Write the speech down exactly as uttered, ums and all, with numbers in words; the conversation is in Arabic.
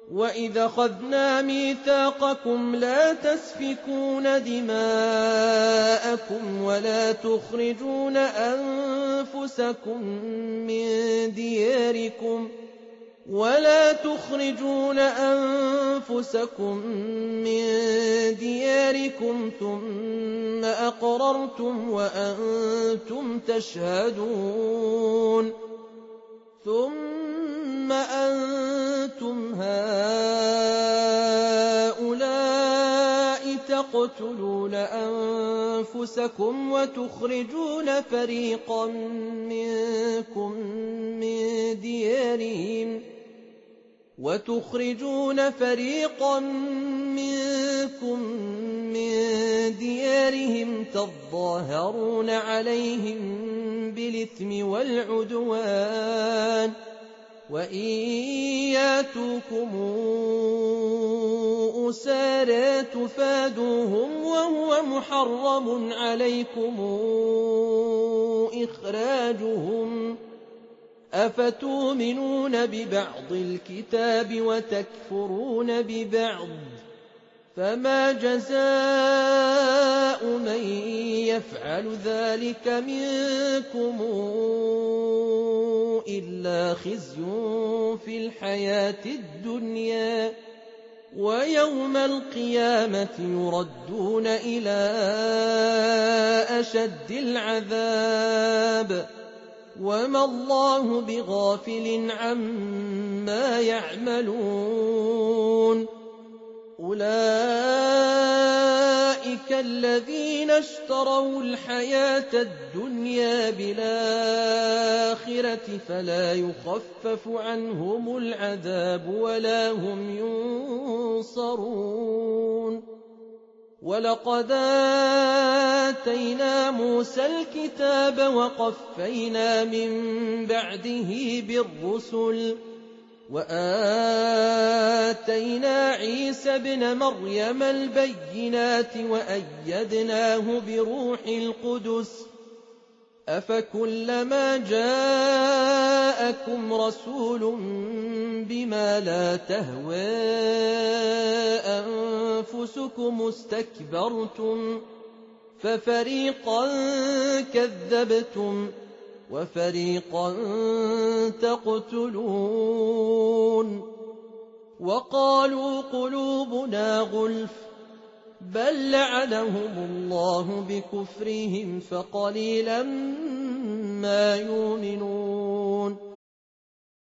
وَإِذْ أَخَذْنَا مِيثَاقَكُمْ لَا تَسْفِكُونَ دِمَاءَكُمْ وَلَا تُخْرِجُونَ أَنفُسَكُم مِّن دِيَارِكُمْ ولا تخرجون أنفسكم من دياركم ثم أقررتم وأنتم تشهدون ثم أنتم هؤلاء تقتلون أنفسكم وتخرجون فريقا منكم من ديارهم وتخرجون فريقا منكم من ديارهم تظاهرون عليهم بالإثم والعدوان وإن ياتوكم أسارى تفادوهم وهو محرم عليكم إخراجهم أفتؤمنون ببعض الكتاب وتكفرون ببعض فما جزاء من يفعل ذلك منكم إلا خزي في الحياة الدنيا ويوم القيامة يردون إلى أشد العذاب وما الله بغافل عما يعملون أولئك الذين اشتروا الحياة الدنيا بالآخرة فلا يخفف عنهم العذاب ولا هم ينصرون ولقد آتينا موسى الكتاب وقفينا من بعده بالرسل وآتينا عيسى ابن مريم البينات وأيدناه بروح القدس أفكلما جاءكم رسول بما لا تهوى أنفسكم استكبرتم ففريقا كذبتم وفريقا تقتلون وقالوا قلوبنا غلف بل لعنهم الله بكفرهم فقليلا ما يؤمنون